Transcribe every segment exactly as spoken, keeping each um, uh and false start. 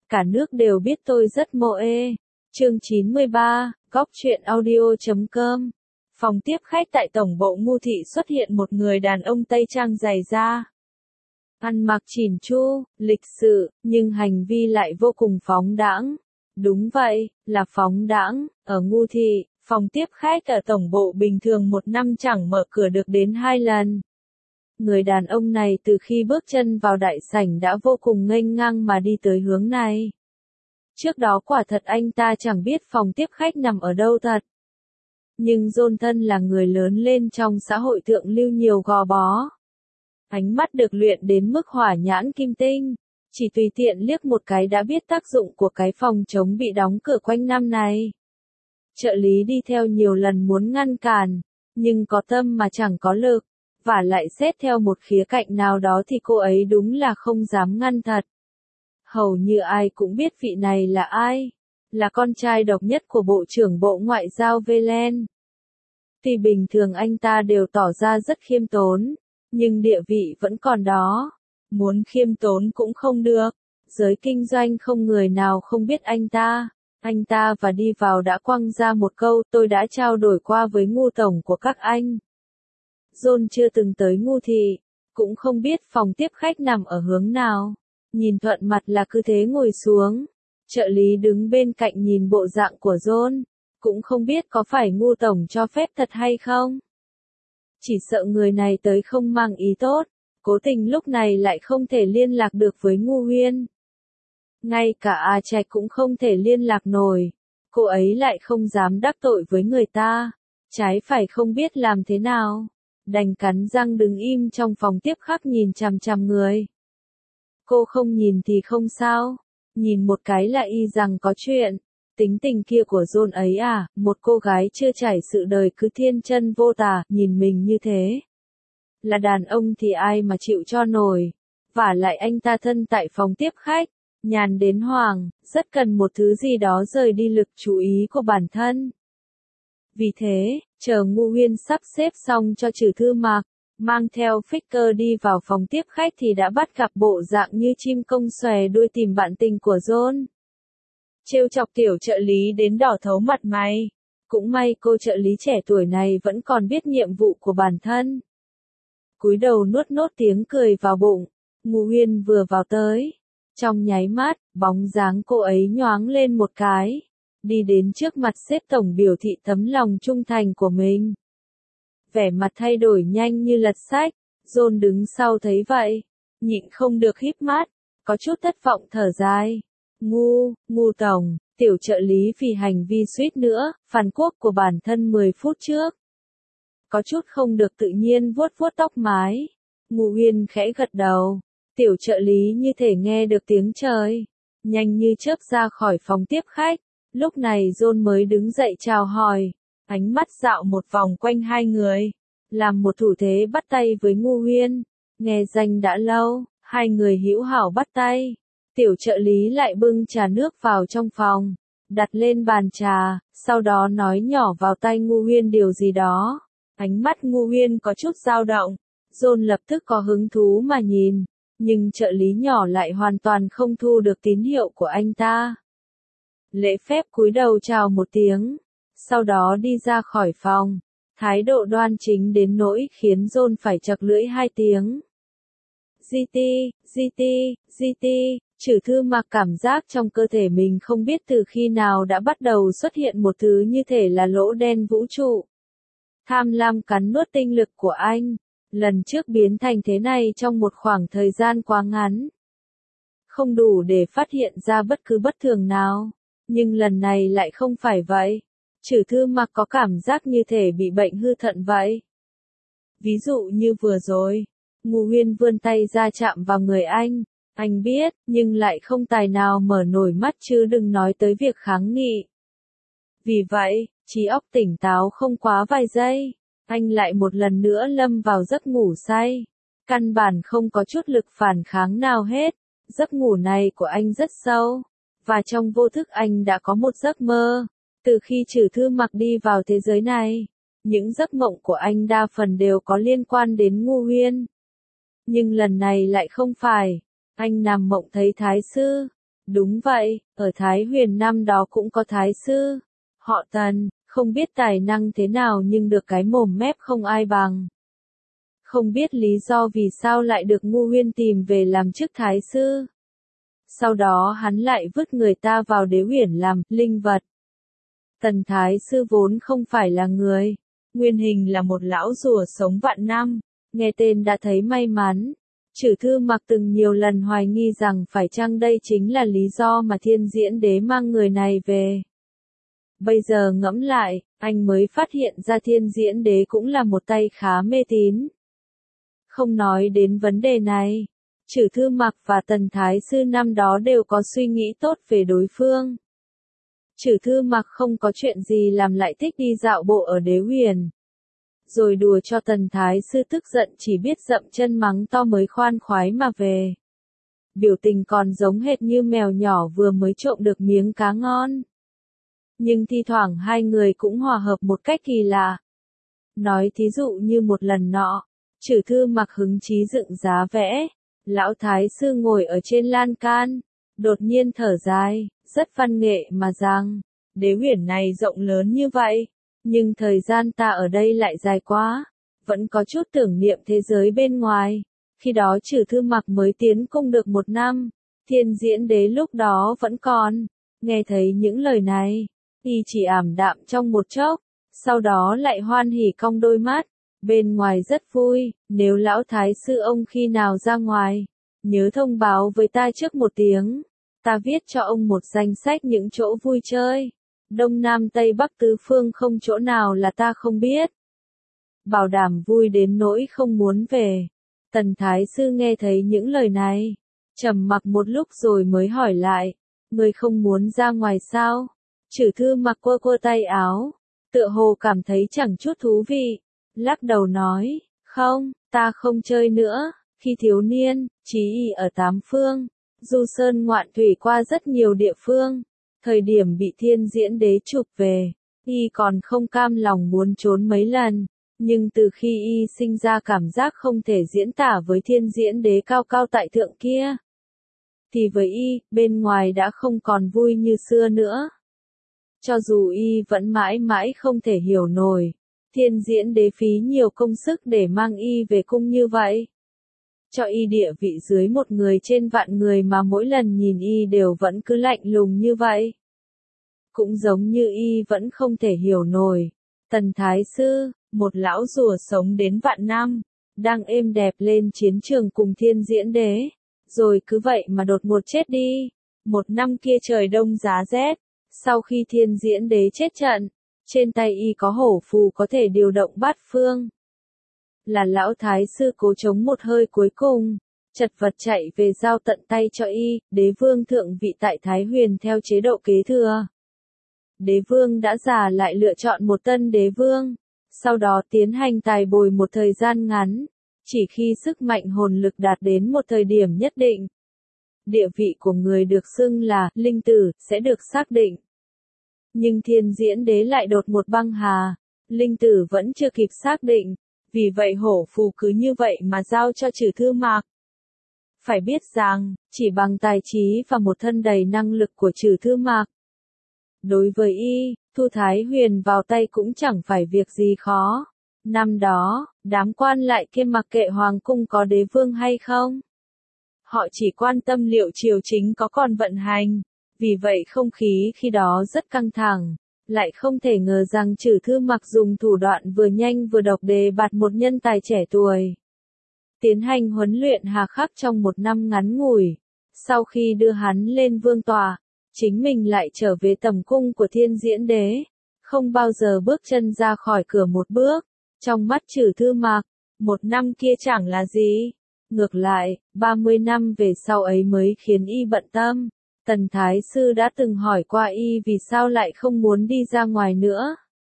cả nước đều biết tôi rất mô ê. Chương chín mươi ba, góc truyện audio chấm com. Phòng tiếp khách tại tổng bộ Ngu thị xuất hiện một người đàn ông tây trang dày da. Ăn mặc chỉn chu, lịch sự, nhưng hành vi lại vô cùng phóng đãng. Đúng vậy, là phóng đãng. Ở Ngu thị, phòng tiếp khách ở tổng bộ bình thường một năm chẳng mở cửa được đến hai lần. Người đàn ông này từ khi bước chân vào đại sảnh đã vô cùng nghênh ngang mà đi tới hướng này. Trước đó quả thật anh ta chẳng biết phòng tiếp khách nằm ở đâu thật. Nhưng John thân là người lớn lên trong xã hội thượng lưu nhiều gò bó. Ánh mắt được luyện đến mức hỏa nhãn kim tinh. Chỉ tùy tiện liếc một cái đã biết tác dụng của cái phòng chống bị đóng cửa quanh năm này. Trợ lý đi theo nhiều lần muốn ngăn cản, nhưng có tâm mà chẳng có lực. Và lại xét theo một khía cạnh nào đó thì cô ấy đúng là không dám ngăn thật. Hầu như ai cũng biết vị này là ai. Là con trai độc nhất của Bộ trưởng Bộ Ngoại giao Velen. Tuy bình thường anh ta đều tỏ ra rất khiêm tốn, nhưng địa vị vẫn còn đó. Muốn khiêm tốn cũng không được. Giới kinh doanh không người nào không biết anh ta. Anh ta và đi vào đã quăng ra một câu, tôi đã trao đổi qua với Ngu tổng của các anh. John chưa từng tới Ngu thị, cũng không biết phòng tiếp khách nằm ở hướng nào. Nhìn thuận mặt là cứ thế ngồi xuống. Trợ lý đứng bên cạnh nhìn bộ dạng của John, cũng không biết có phải Ngu tổng cho phép thật hay không. Chỉ sợ người này tới không mang ý tốt, cố tình lúc này lại không thể liên lạc được với Ngu Huyên. Ngay cả A Trạch cũng không thể liên lạc nổi, cô ấy lại không dám đắc tội với người ta, trái phải không biết làm thế nào. Đành cắn răng đứng im trong phòng tiếp khách nhìn chằm chằm người. Cô không nhìn thì không sao, nhìn một cái là y rằng có chuyện. Tính tình kia của John ấy à, một cô gái chưa trải sự đời cứ thiên chân vô tà, nhìn mình như thế. Là đàn ông thì ai mà chịu cho nổi. Vả lại anh ta thân tại phòng tiếp khách, nhàn đến hoàng, rất cần một thứ gì đó rời đi lực chú ý của bản thân. Vì thế, chờ Ngu Huyên sắp xếp xong cho Trử Thư Mạc, mang theo Ficker đi vào phòng tiếp khách thì đã bắt gặp bộ dạng như chim công xòe đuôi tìm bạn tình của John. Trêu chọc tiểu trợ lý đến đỏ thấu mặt mày. Cũng may cô trợ lý trẻ tuổi này vẫn còn biết nhiệm vụ của bản thân. Cúi đầu nuốt nốt tiếng cười vào bụng. Ngu Huyên vừa vào tới. Trong nháy mắt, bóng dáng cô ấy nhoáng lên một cái. Đi đến trước mặt sếp tổng biểu thị tấm lòng trung thành của mình. Vẻ mặt thay đổi nhanh như lật sách. John đứng sau thấy vậy, nhịn không được híp mắt, có chút thất vọng thở dài. Ngu, Ngu tổng, tiểu trợ lý vì hành vi suýt nữa, phản quốc của bản thân mười phút trước. Có chút không được tự nhiên vuốt vuốt tóc mái. Ngu Huyên khẽ gật đầu. Tiểu trợ lý như thể nghe được tiếng trời. Nhanh như chớp ra khỏi phòng tiếp khách. Lúc này John mới đứng dậy chào hỏi. Ánh mắt dạo một vòng quanh hai người. Làm một thủ thế bắt tay với Ngu Huyên. Nghe danh đã lâu, hai người hữu hảo bắt tay. Tiểu trợ lý lại bưng trà nước vào trong phòng. Đặt lên bàn trà, sau đó nói nhỏ vào tai Ngu Huyên điều gì đó. Ánh mắt Ngu Huyên có chút dao động. John lập tức có hứng thú mà nhìn. Nhưng trợ lý nhỏ lại hoàn toàn không thu được tín hiệu của anh ta. Lễ phép cúi đầu chào một tiếng. Sau đó đi ra khỏi phòng. Thái độ đoan chính đến nỗi khiến John phải chật lưỡi hai tiếng. giê tê, giê tê, giê tê, Trử Thư Mạc cảm giác trong cơ thể mình không biết từ khi nào đã bắt đầu xuất hiện một thứ như thể là lỗ đen vũ trụ. Tham lam cắn nuốt tinh lực của anh. Lần trước biến thành thế này trong một khoảng thời gian quá ngắn. Không đủ để phát hiện ra bất cứ bất thường nào. Nhưng lần này lại không phải vậy. Trử Thư Mạc có cảm giác như thể bị bệnh hư thận vậy. Ví dụ như vừa rồi, Ngu Huyên vươn tay ra chạm vào người anh. Anh biết, nhưng lại không tài nào mở nổi mắt chứ đừng nói tới việc kháng nghị. Vì vậy, trí óc tỉnh táo không quá vài giây. Anh lại một lần nữa lâm vào giấc ngủ say. Căn bản không có chút lực phản kháng nào hết. Giấc ngủ này của anh rất sâu. Và trong vô thức anh đã có một giấc mơ. Từ khi Trử Thư Mạc đi vào thế giới này, những giấc mộng của anh đa phần đều có liên quan đến Ngu Huyên. Nhưng lần này lại không phải. Anh nằm mộng thấy Thái sư. Đúng vậy, ở Thái Huyền năm đó cũng có thái sư. Họ Tần, không biết tài năng thế nào nhưng được cái mồm mép không ai bằng. Không biết lý do vì sao lại được Ngu Huyên tìm về làm chức thái sư. Sau đó hắn lại vứt người ta vào Đế Uyển làm linh vật. Tần thái sư vốn không phải là người, nguyên hình là một lão rùa sống vạn năm, nghe tên đã thấy may mắn. Chử Thư Mặc từng nhiều lần hoài nghi rằng phải chăng đây chính là lý do mà Thiên Diễn Đế mang người này về. Bây giờ ngẫm lại, anh mới phát hiện ra Thiên Diễn Đế cũng là một tay khá mê tín. Không nói đến vấn đề này, Chử Thư Mặc và Tần Thái Sư năm đó đều có suy nghĩ tốt về đối phương. Chử Thư Mặc không có chuyện gì làm lại thích đi dạo bộ ở Đế Huyền. Rồi đùa cho Tần Thái Sư tức giận chỉ biết dậm chân mắng to mới khoan khoái mà về. Biểu tình còn giống hệt như mèo nhỏ vừa mới trộm được miếng cá ngon. Nhưng thi thoảng hai người cũng hòa hợp một cách kỳ lạ. Nói thí dụ như một lần nọ, Chử Thư Mặc hứng chí dựng giá vẽ, lão thái sư ngồi ở trên lan can, đột nhiên thở dài, rất văn nghệ mà rằng, Đế Uyển này rộng lớn như vậy, nhưng thời gian ta ở đây lại dài quá, vẫn có chút tưởng niệm thế giới bên ngoài. Khi đó Chử Thư Mặc mới tiến cung được một năm, Thiên Diễn Đế lúc đó vẫn còn. Nghe thấy những lời này, y chỉ ảm đạm trong một chốc, sau đó lại hoan hỉ cong đôi mắt, bên ngoài rất vui, nếu lão thái sư ông khi nào ra ngoài, nhớ thông báo với ta trước một tiếng, ta viết cho ông một danh sách những chỗ vui chơi, đông nam tây bắc tứ phương không chỗ nào là ta không biết. Bảo đảm vui đến nỗi không muốn về. Tần thái sư nghe thấy những lời này, trầm mặc một lúc rồi mới hỏi lại, người không muốn ra ngoài sao? Chử Thư Mặc quơ quơ tay áo, tựa hồ cảm thấy chẳng chút thú vị, lắc đầu nói, không, ta không chơi nữa. Khi thiếu niên, Chí Y ở tám phương, du sơn ngoạn thủy qua rất nhiều địa phương, thời điểm bị Thiên Diễn Đế chụp về, y còn không cam lòng muốn trốn mấy lần, nhưng từ khi y sinh ra cảm giác không thể diễn tả với Thiên Diễn Đế cao cao tại thượng kia, thì với y, bên ngoài đã không còn vui như xưa nữa. Cho dù y vẫn mãi mãi không thể hiểu nổi, Thiên Diễn Đế phí nhiều công sức để mang y về cung như vậy. Cho y địa vị dưới một người trên vạn người mà mỗi lần nhìn y đều vẫn cứ lạnh lùng như vậy. Cũng giống như y vẫn không thể hiểu nổi. Tần Thái Sư, một lão rùa sống đến vạn năm, đang êm đẹp lên chiến trường cùng Thiên Diễn Đế, rồi cứ vậy mà đột ngột chết đi. Một năm kia trời đông giá rét, sau khi Thiên Diễn Đế chết trận, trên tay y có hổ phù có thể điều động bát phương. Là lão thái sư cố chống một hơi cuối cùng, chật vật chạy về giao tận tay cho y, đế vương thượng vị tại Thái Huyền theo chế độ kế thừa. Đế vương đã già lại lựa chọn một tân đế vương, sau đó tiến hành tài bồi một thời gian ngắn, chỉ khi sức mạnh hồn lực đạt đến một thời điểm nhất định. Địa vị của người được xưng là linh tử sẽ được xác định. Nhưng Thiên Diễn Đế lại đột một băng hà, linh tử vẫn chưa kịp xác định, vì vậy hổ phù cứ như vậy mà giao cho Chử Thư Mặc. Phải biết rằng, chỉ bằng tài trí và một thân đầy năng lực của Chử Thư Mặc, đối với y, thu Thái Huyền vào tay cũng chẳng phải việc gì khó. Năm đó, đám quan lại kia mặc kệ hoàng cung có đế vương hay không, họ chỉ quan tâm liệu triều chính có còn vận hành. Vì vậy không khí khi đó rất căng thẳng, lại không thể ngờ rằng Chử Thư Mặc dùng thủ đoạn vừa nhanh vừa độc đề bạt một nhân tài trẻ tuổi. Tiến hành huấn luyện hà khắc trong một năm ngắn ngủi, sau khi đưa hắn lên vương tọa, chính mình lại trở về tầm cung của Thiên Diễn Đế, không bao giờ bước chân ra khỏi cửa một bước. Trong mắt Chử Thư Mặc, một năm kia chẳng là gì. Ngược lại, ba mươi năm về sau ấy mới khiến y bận tâm. Tần Thái Sư đã từng hỏi qua y vì sao lại không muốn đi ra ngoài nữa.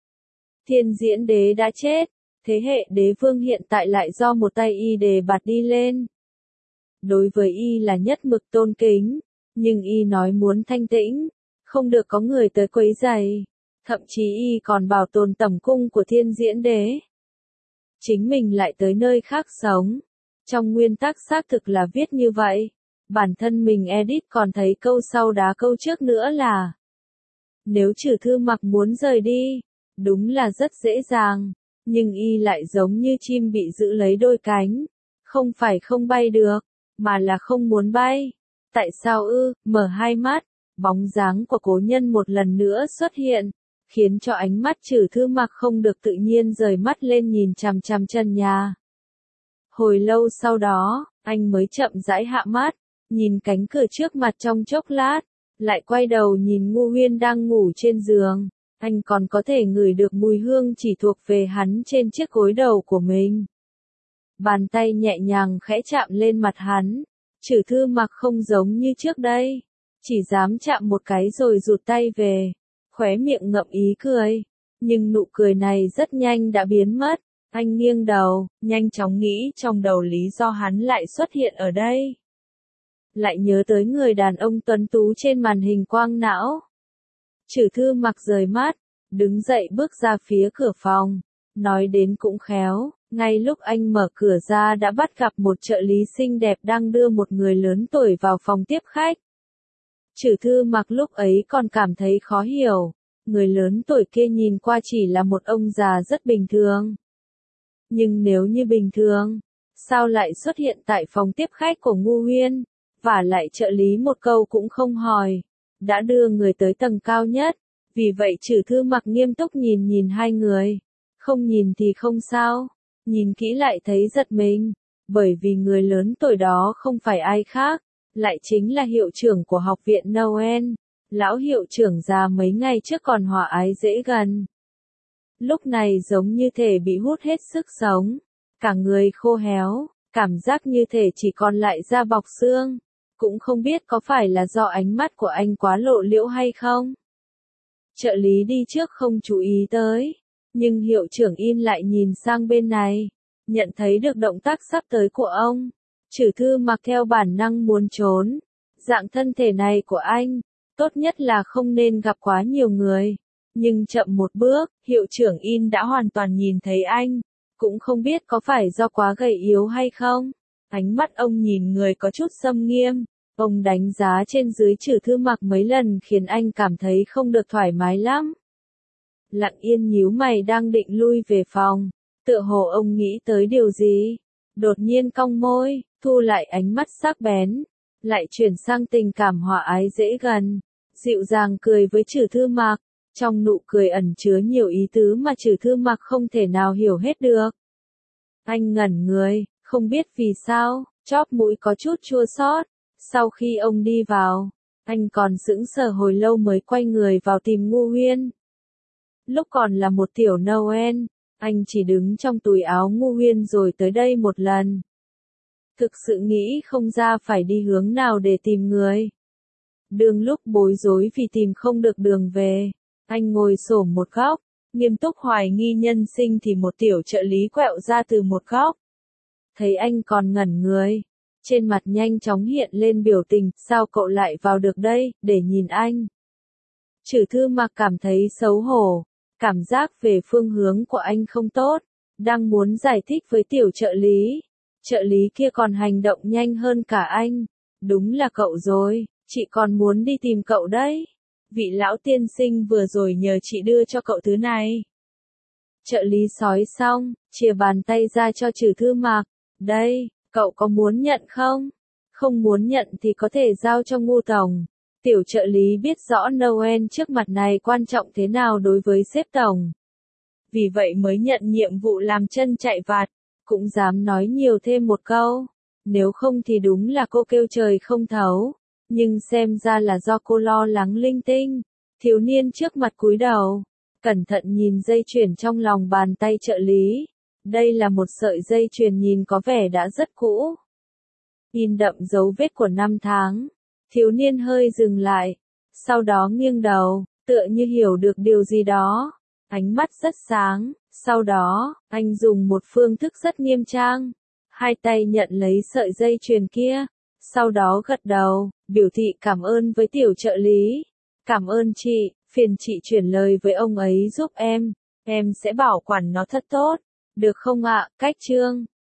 Thiên Diễn Đế đã chết, thế hệ đế vương hiện tại lại do một tay y đề bạt đi lên. Đối với y là nhất mực tôn kính, nhưng y nói muốn thanh tĩnh, không được có người tới quấy rầy, thậm chí y còn bảo tồn tẩm cung của Thiên Diễn Đế. Chính mình lại tới nơi khác sống. Trong nguyên tắc xác thực là viết như vậy. Bản thân mình edit còn thấy câu sau đá câu trước nữa là nếu Trử Thư Mặc muốn rời đi, đúng là rất dễ dàng, nhưng y lại giống như chim bị giữ lấy đôi cánh, không phải không bay được, mà là không muốn bay. Tại sao ư? Mở hai mắt, bóng dáng của cố nhân một lần nữa xuất hiện, khiến cho ánh mắt Trử Thư Mặc không được tự nhiên rời mắt lên nhìn chằm chằm trần nhà. Hồi lâu sau đó, anh mới chậm rãi hạ mắt, nhìn cánh cửa trước mặt trong chốc lát, lại quay đầu nhìn Ngô Huyên đang ngủ trên giường. Anh còn có thể ngửi được mùi hương chỉ thuộc về hắn trên chiếc gối đầu của mình. Bàn tay nhẹ nhàng khẽ chạm lên mặt hắn. Trử Thư Mặc không giống như trước đây, chỉ dám chạm một cái rồi rụt tay về, khóe miệng ngậm ý cười. Nhưng nụ cười này rất nhanh đã biến mất. Anh nghiêng đầu, nhanh chóng nghĩ trong đầu lý do hắn lại xuất hiện ở đây. Lại nhớ tới người đàn ông tuấn tú trên màn hình quang não. Trử Thư Mặc rời mắt, đứng dậy bước ra phía cửa phòng. Nói đến cũng khéo, ngay lúc anh mở cửa ra đã bắt gặp một trợ lý xinh đẹp đang đưa một người lớn tuổi vào phòng tiếp khách. Trử Thư Mặc lúc ấy còn cảm thấy khó hiểu, người lớn tuổi kia nhìn qua chỉ là một ông già rất bình thường. Nhưng nếu như bình thường, sao lại xuất hiện tại phòng tiếp khách của Ngô Huyên, và lại trợ lý một câu cũng không hỏi, đã đưa người tới tầng cao nhất. Vì vậy Trử Thư Mặc nghiêm túc nhìn nhìn hai người, không nhìn thì không sao, nhìn kỹ lại thấy giật mình, bởi vì người lớn tuổi đó không phải ai khác, lại chính là hiệu trưởng của học viện Noel, lão hiệu trưởng già mấy ngày trước còn hòa ái dễ gần. Lúc này giống như thể bị hút hết sức sống, cả người khô héo, cảm giác như thể chỉ còn lại da bọc xương, cũng không biết có phải là do ánh mắt của anh quá lộ liễu hay không. Trợ lý đi trước không chú ý tới, nhưng hiệu trưởng In lại nhìn sang bên này, nhận thấy được động tác sắp tới của ông. Trử Thư Mặc theo bản năng muốn trốn, dạng thân thể này của anh, tốt nhất là không nên gặp quá nhiều người. Nhưng chậm một bước, hiệu trưởng In đã hoàn toàn nhìn thấy anh, cũng không biết có phải do quá gầy yếu hay không. Ánh mắt ông nhìn người có chút xâm nghiêm, ông đánh giá trên dưới Trử Thư Mặc mấy lần khiến anh cảm thấy không được thoải mái lắm. Lặng Yên nhíu mày đang định lui về phòng, tựa hồ ông nghĩ tới điều gì, đột nhiên cong môi, thu lại ánh mắt sắc bén, lại chuyển sang tình cảm hòa ái dễ gần, dịu dàng cười với Trử Thư Mặc. Trong nụ cười ẩn chứa nhiều ý tứ mà Trử Thư Mặc không thể nào hiểu hết được. Anh ngẩn người, không biết vì sao, chóp mũi có chút chua xót. Sau khi ông đi vào, anh còn sững sờ hồi lâu mới quay người vào tìm Ngô Huyên. Lúc còn là một tiểu Noel, anh chỉ đứng trong túi áo Ngô Huyên rồi tới đây một lần. Thực sự nghĩ không ra phải đi hướng nào để tìm người. Đường lúc bối rối vì tìm không được đường về, anh ngồi xổm một góc, nghiêm túc hoài nghi nhân sinh thì một tiểu trợ lý quẹo ra từ một góc. Thấy anh còn ngẩn người, trên mặt nhanh chóng hiện lên biểu tình, sao cậu lại vào được đây, để nhìn anh. Trử Thư Mặc cảm thấy xấu hổ, cảm giác về phương hướng của anh không tốt, đang muốn giải thích với tiểu trợ lý. Trợ lý kia còn hành động nhanh hơn cả anh. Đúng là cậu rồi, chị còn muốn đi tìm cậu đấy. Vị lão tiên sinh vừa rồi nhờ chị đưa cho cậu thứ này. Trợ lý sói xong, chìa bàn tay ra cho Trử Thư Mặc. Đây, cậu có muốn nhận không? Không muốn nhận thì có thể giao cho Ngô tổng. Tiểu trợ lý biết rõ Noel trước mặt này quan trọng thế nào đối với sếp tổng. Vì vậy mới nhận nhiệm vụ làm chân chạy vặt, cũng dám nói nhiều thêm một câu. Nếu không thì đúng là cô kêu trời không thấu. Nhưng xem ra là do cô lo lắng linh tinh. Thiếu niên trước mặt cúi đầu, cẩn thận nhìn dây chuyền trong lòng bàn tay trợ lý. Đây là một sợi dây chuyền nhìn có vẻ đã rất cũ. In đậm dấu vết của năm tháng. Thiếu niên hơi dừng lại, sau đó nghiêng đầu, tựa như hiểu được điều gì đó. Ánh mắt rất sáng, sau đó, anh dùng một phương thức rất nghiêm trang. Hai tay nhận lấy sợi dây chuyền kia, sau đó gật đầu, biểu thị cảm ơn với tiểu trợ lý. Cảm ơn chị, phiền chị chuyển lời với ông ấy giúp em, em sẽ bảo quản nó thật tốt. Được không ạ? Cách chương